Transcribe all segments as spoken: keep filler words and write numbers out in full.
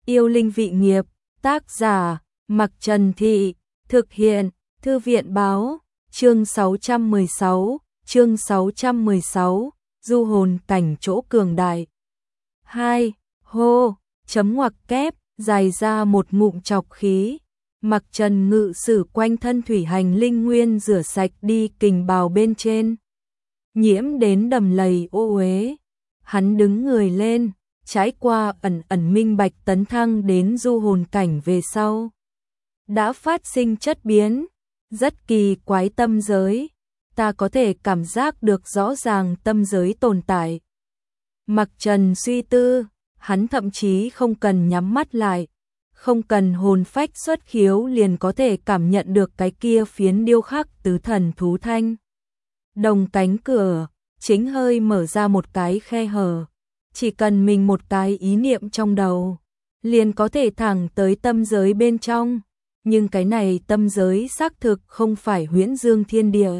Yêu linh vị nghiệp, tác giả, Mặc Trần Thị, thực hiện, Thư viện Báo, chương sáu trăm mười sáu, chương sáu trăm mười sáu, du hồn cảnh chỗ cường đại. hai. Hô, chấm ngoặc kép, dài ra một ngụm chọc khí. Mặc Trần ngự sử quanh thân thủy hành linh nguyên rửa sạch đi kình bào bên trên, nhiễm đến đầm lầy ô uế. Hắn đứng người lên, trải qua ẩn ẩn minh bạch tấn thăng đến du hồn cảnh về sau. Đã phát sinh chất biến, rất kỳ quái tâm giới, ta có thể cảm giác được rõ ràng tâm giới tồn tại. Mặc Trần suy tư, hắn thậm chí không cần nhắm mắt lại, không cần hồn phách xuất khiếu liền có thể cảm nhận được cái kia phiến điêu khắc tứ thần thú thanh. Đồng cánh cửa, chính hơi mở ra một cái khe hở, chỉ cần mình một cái ý niệm trong đầu, liền có thể thẳng tới tâm giới bên trong. Nhưng cái này tâm giới xác thực không phải huyễn dương thiên địa,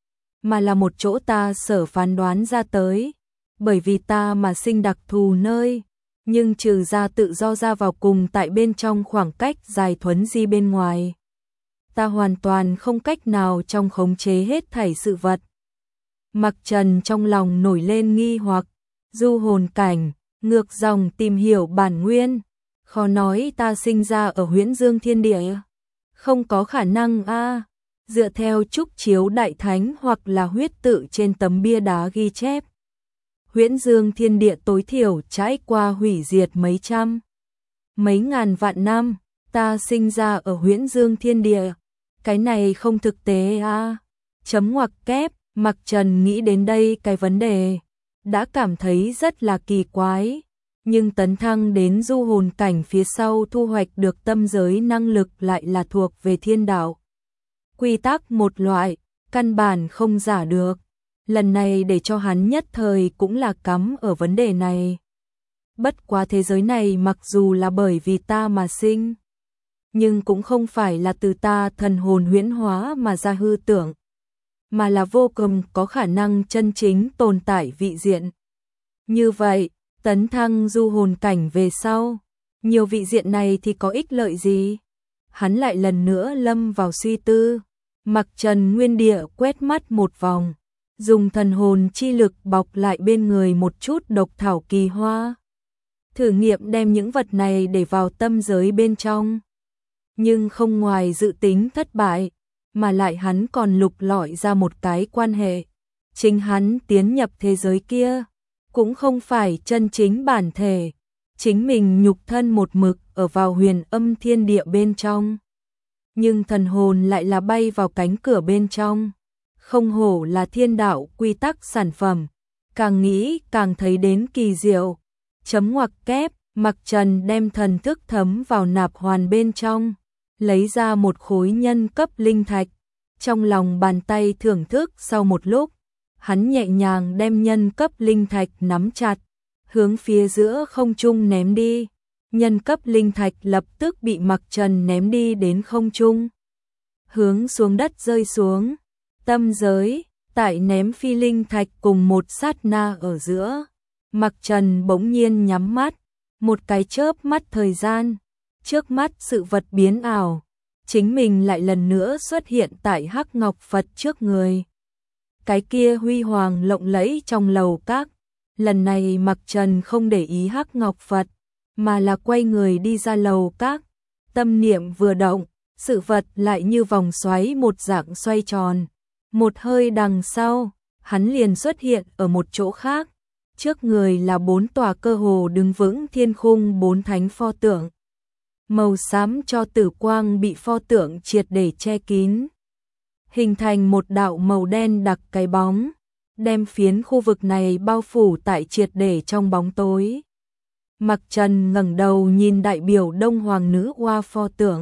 mà là một chỗ ta sở phán đoán ra tới, bởi vì ta mà sinh đặc thù nơi, nhưng trừ ra tự do ra vào cùng tại bên trong khoảng cách dài thuấn di bên ngoài, ta hoàn toàn không cách nào trong khống chế hết thảy sự vật. Mặc Trần trong lòng nổi lên nghi hoặc, du hồn cảnh, ngược dòng tìm hiểu bản nguyên, khó nói ta sinh ra ở huyễn dương thiên địa. Không có khả năng a. À. Dựa theo trúc chiếu đại thánh hoặc là huyết tự trên tấm bia đá ghi chép, huyễn dương thiên địa tối thiểu trải qua hủy diệt mấy trăm, mấy ngàn vạn năm, ta sinh ra ở huyễn dương thiên địa, cái này không thực tế a. À. Chấm ngoặc kép, Mặc Trần nghĩ đến đây cái vấn đề, đã cảm thấy rất là kỳ quái. Nhưng tấn thăng đến du hồn cảnh phía sau thu hoạch được tâm giới năng lực lại là thuộc về thiên đạo. Quy tắc một loại, căn bản không giả được. Lần này để cho hắn nhất thời cũng là cắm ở vấn đề này. Bất quá thế giới này mặc dù là bởi vì ta mà sinh, nhưng cũng không phải là từ ta thần hồn huyễn hóa mà ra hư tưởng, mà là vô cùng có khả năng chân chính tồn tại vị diện. Như vậy, tấn thăng du hồn cảnh về sau, nhiều vị diện này thì có ích lợi gì? Hắn lại lần nữa lâm vào suy tư. Mặc Trần nguyên địa quét mắt một vòng, dùng thần hồn chi lực bọc lại bên người một chút độc thảo kỳ hoa, thử nghiệm đem những vật này để vào tâm giới bên trong. Nhưng không ngoài dự tính thất bại, mà lại hắn còn lục lọi ra một cái quan hệ. Chính hắn tiến nhập thế giới kia cũng không phải chân chính bản thể, chính mình nhục thân một mực ở vào huyền âm thiên địa bên trong. Nhưng thần hồn lại là bay vào cánh cửa bên trong, không hổ là thiên đạo quy tắc sản phẩm, càng nghĩ càng thấy đến kỳ diệu. Chấm ngoặc kép, Mặc Trần đem thần thức thấm vào nạp hoàn bên trong, lấy ra một khối nhân cấp linh thạch, trong lòng bàn tay thưởng thức sau một lúc. Hắn nhẹ nhàng đem nhân cấp linh thạch nắm chặt, hướng phía giữa không trung ném đi. Nhân cấp linh thạch lập tức bị Mặc Trần ném đi đến không trung, hướng xuống đất rơi xuống. Tâm giới, tại ném phi linh thạch cùng một sát na ở giữa, Mặc Trần bỗng nhiên nhắm mắt, một cái chớp mắt thời gian, trước mắt sự vật biến ảo, chính mình lại lần nữa xuất hiện tại Hắc Ngọc Phật trước người. Cái kia huy hoàng lộng lẫy trong lầu các, lần này Mặc Trần không để ý Hắc Ngọc Phật, mà là quay người đi ra lầu các. Tâm niệm vừa động, sự vật lại như vòng xoáy một dạng xoay tròn. Một hơi đằng sau, hắn liền xuất hiện ở một chỗ khác. Trước người là bốn tòa cơ hồ đứng vững thiên khung bốn thánh pho tượng. Màu xám cho tử quang bị pho tượng triệt để che kín, hình thành một đạo màu đen đặc cái bóng, đem phiến khu vực này bao phủ tại triệt để trong bóng tối. Mặc Trần ngẩng đầu nhìn đại biểu Đông Hoàng nữ oa pho tượng,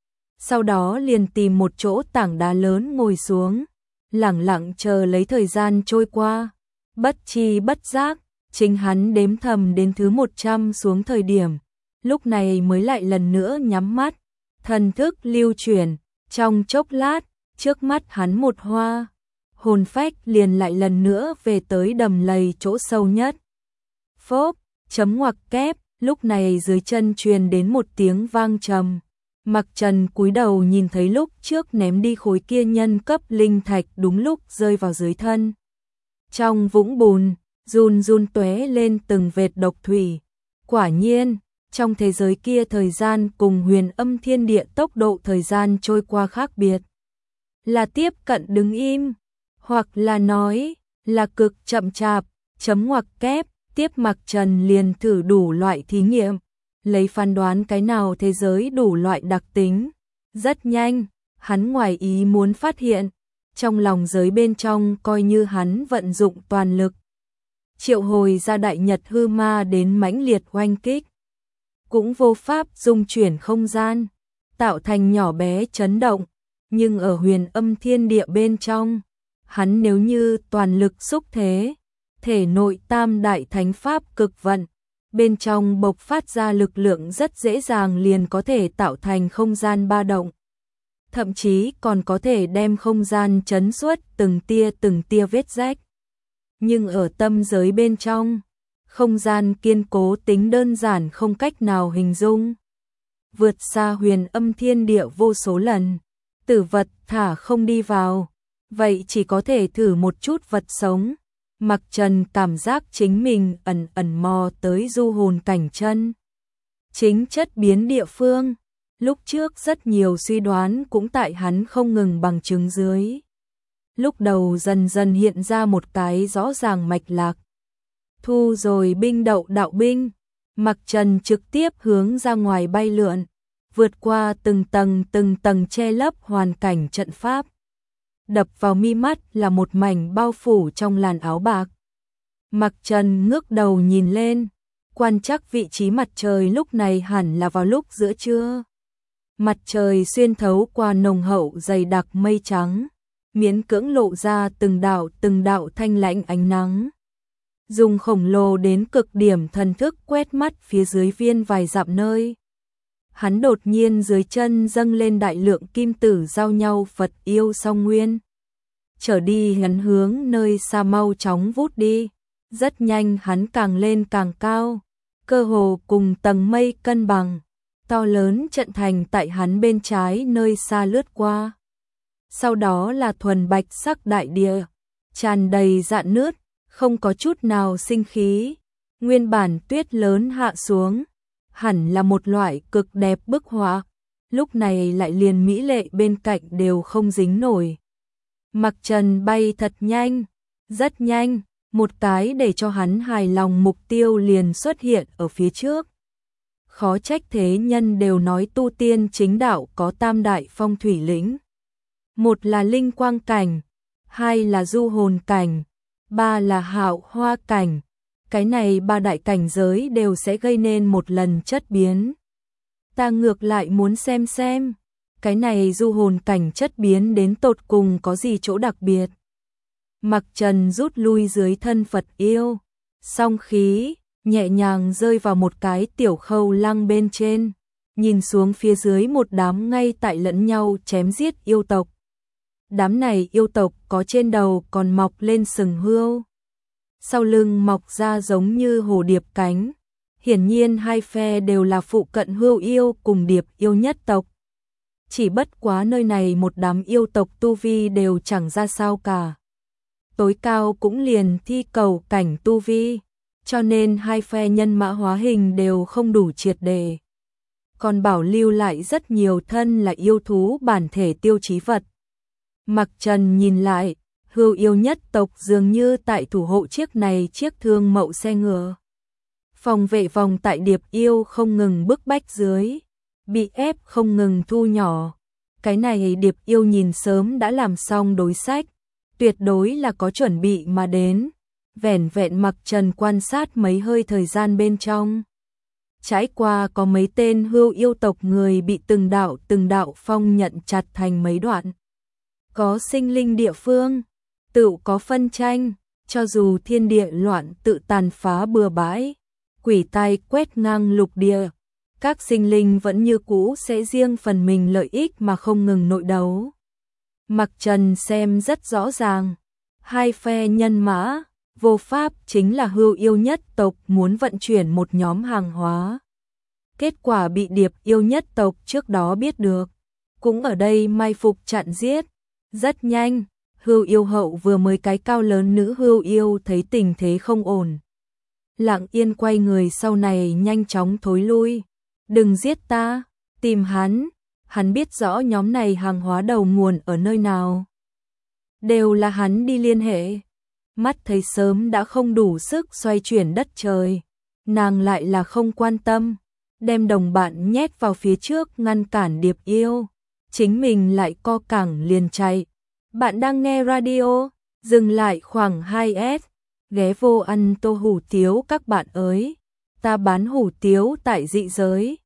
sau đó liền tìm một chỗ tảng đá lớn ngồi xuống, lẳng lặng chờ lấy thời gian trôi qua. Bất chi bất giác, chính hắn đếm thầm đến thứ một trăm xuống thời điểm, lúc này mới lại lần nữa nhắm mắt, thần thức lưu chuyển, trong chốc lát, trước mắt hắn một hoa, hồn phách liền lại lần nữa về tới đầm lầy chỗ sâu nhất. Phốp, chấm ngoặc kép, Lúc này dưới chân truyền đến một tiếng vang trầm. Mặc Trần cúi đầu nhìn thấy lúc trước ném đi khối kia nhân cấp linh thạch đúng lúc rơi vào dưới thân. Trong vũng bùn, run run tóe lên từng vệt độc thủy. Quả nhiên, trong thế giới kia thời gian cùng huyền âm thiên địa tốc độ thời gian trôi qua khác biệt. Là tiếp cận đứng im, hoặc là nói, là cực chậm chạp, chấm ngoặc kép, tiếp Mặc Trần liền thử đủ loại thí nghiệm, lấy phán đoán cái nào thế giới đủ loại đặc tính. Rất nhanh, hắn ngoài ý muốn phát hiện, trong lòng giới bên trong coi như hắn vận dụng toàn lực. Triệu hồi ra đại nhật hư ma đến mãnh liệt oanh kích. Cũng vô pháp dung chuyển không gian, tạo thành nhỏ bé chấn động, nhưng ở huyền âm thiên địa bên trong, hắn nếu như toàn lực xúc thế, thể nội tam đại thánh pháp cực vận, bên trong bộc phát ra lực lượng rất dễ dàng liền có thể tạo thành không gian ba động. Thậm chí còn có thể đem không gian chấn xuất từng tia từng tia vết rách. Nhưng ở tâm giới bên trong, không gian kiên cố tính đơn giản không cách nào hình dung. Vượt xa huyền âm thiên địa vô số lần, tử vật thả không đi vào, vậy chỉ có thể thử một chút vật sống. Mặc Trần cảm giác chính mình ẩn ẩn mò tới du hồn cảnh chân. Chính chất biến địa phương, lúc trước rất nhiều suy đoán cũng tại hắn không ngừng bằng chứng dưới. Lúc đầu dần dần hiện ra một cái rõ ràng mạch lạc. Thu rồi binh đậu đạo binh, Mặc Trần trực tiếp hướng ra ngoài bay lượn, vượt qua từng tầng từng tầng che lấp hoàn cảnh trận pháp. Đập vào mi mắt là một mảnh bao phủ trong làn áo bạc. Mặc Trần ngước đầu nhìn lên, quan trắc vị trí mặt trời lúc này hẳn là vào lúc giữa trưa. Mặt trời xuyên thấu qua nồng hậu dày đặc mây trắng, miễn cưỡng lộ ra từng đạo từng đạo thanh lãnh ánh nắng. Dùng khổng lồ đến cực điểm thần thức quét mắt phía dưới viên vài dặm nơi. Hắn đột nhiên dưới chân dâng lên đại lượng kim tử giao nhau Phật yêu song nguyên. Trở đi hắn hướng nơi xa mau chóng vút đi. Rất nhanh hắn càng lên càng cao, cơ hồ cùng tầng mây cân bằng. To lớn trận thành tại hắn bên trái nơi xa lướt qua. Sau đó là thuần bạch sắc đại địa, tràn đầy rạn nứt, không có chút nào sinh khí. Nguyên bản tuyết lớn hạ xuống, hẳn là một loại cực đẹp bức họa, lúc này lại liền mỹ lệ bên cạnh đều không dính nổi. Mặc Trần bay thật nhanh, rất nhanh, một cái để cho hắn hài lòng mục tiêu liền xuất hiện ở phía trước. Khó trách thế nhân đều nói tu tiên chính đạo có tam đại phong thủy lĩnh. Một là linh quang cảnh, hai là du hồn cảnh, ba là hạo hoa cảnh. Cái này ba đại cảnh giới đều sẽ gây nên một lần chất biến. Ta ngược lại muốn xem xem, cái này du hồn cảnh chất biến đến tột cùng có gì chỗ đặc biệt. Mặc Trần rút lui dưới thân Phật yêu, song khí, nhẹ nhàng rơi vào một cái tiểu khâu lăng bên trên, nhìn xuống phía dưới một đám ngay tại lẫn nhau chém giết yêu tộc. Đám này yêu tộc có trên đầu còn mọc lên sừng hươu, sau lưng mọc ra giống như hồ điệp cánh. Hiển nhiên hai phe đều là phụ cận hươu yêu cùng điệp yêu nhất tộc. Chỉ bất quá nơi này một đám yêu tộc tu vi đều chẳng ra sao cả. Tối cao cũng liền thi cầu cảnh tu vi, cho nên hai phe nhân mã hóa hình đều không đủ triệt đề. Còn bảo lưu lại rất nhiều thân là yêu thú bản thể tiêu chí vật. Mặc Trần nhìn lại, hươu yêu nhất tộc dường như tại thủ hộ chiếc này chiếc thương mậu xe ngựa. Phòng vệ vòng tại điệp yêu không ngừng bức bách dưới, bị ép không ngừng thu nhỏ. Cái này điệp yêu nhìn sớm đã làm xong đối sách, tuyệt đối là có chuẩn bị mà đến. Vẻn vẹn Mặc Trần quan sát mấy hơi thời gian bên trong, trải qua có mấy tên hươu yêu tộc người bị từng đạo từng đạo phong nhận chặt thành mấy đoạn. Có sinh linh địa phương, tự có phân tranh, cho dù thiên địa loạn tự tàn phá bừa bãi, quỷ tai quét ngang lục địa, các sinh linh vẫn như cũ sẽ riêng phần mình lợi ích mà không ngừng nội đấu. Mặc Trần xem rất rõ ràng, hai phe nhân mã, vô pháp chính là Hưu Yêu nhất tộc muốn vận chuyển một nhóm hàng hóa. Kết quả bị Điệp Yêu nhất tộc trước đó biết được, cũng ở đây mai phục chặn giết. Rất nhanh, Hưu Yêu hậu vừa mới cái cao lớn nữ Hưu Yêu thấy tình thế không ổn, lặng yên quay người sau này nhanh chóng thối lui. Đừng giết ta, tìm hắn, hắn biết rõ nhóm này hàng hóa đầu nguồn ở nơi nào. Đều là hắn đi liên hệ. Mắt thấy sớm đã không đủ sức xoay chuyển đất trời, nàng lại là không quan tâm, đem đồng bạn nhét vào phía trước ngăn cản Điệp Yêu, chính mình lại co cẳng liền chạy. Bạn đang nghe radio, dừng lại khoảng hai S, ghé vô ăn tô hủ tiếu các bạn ơi, ta bán hủ tiếu tại dị giới.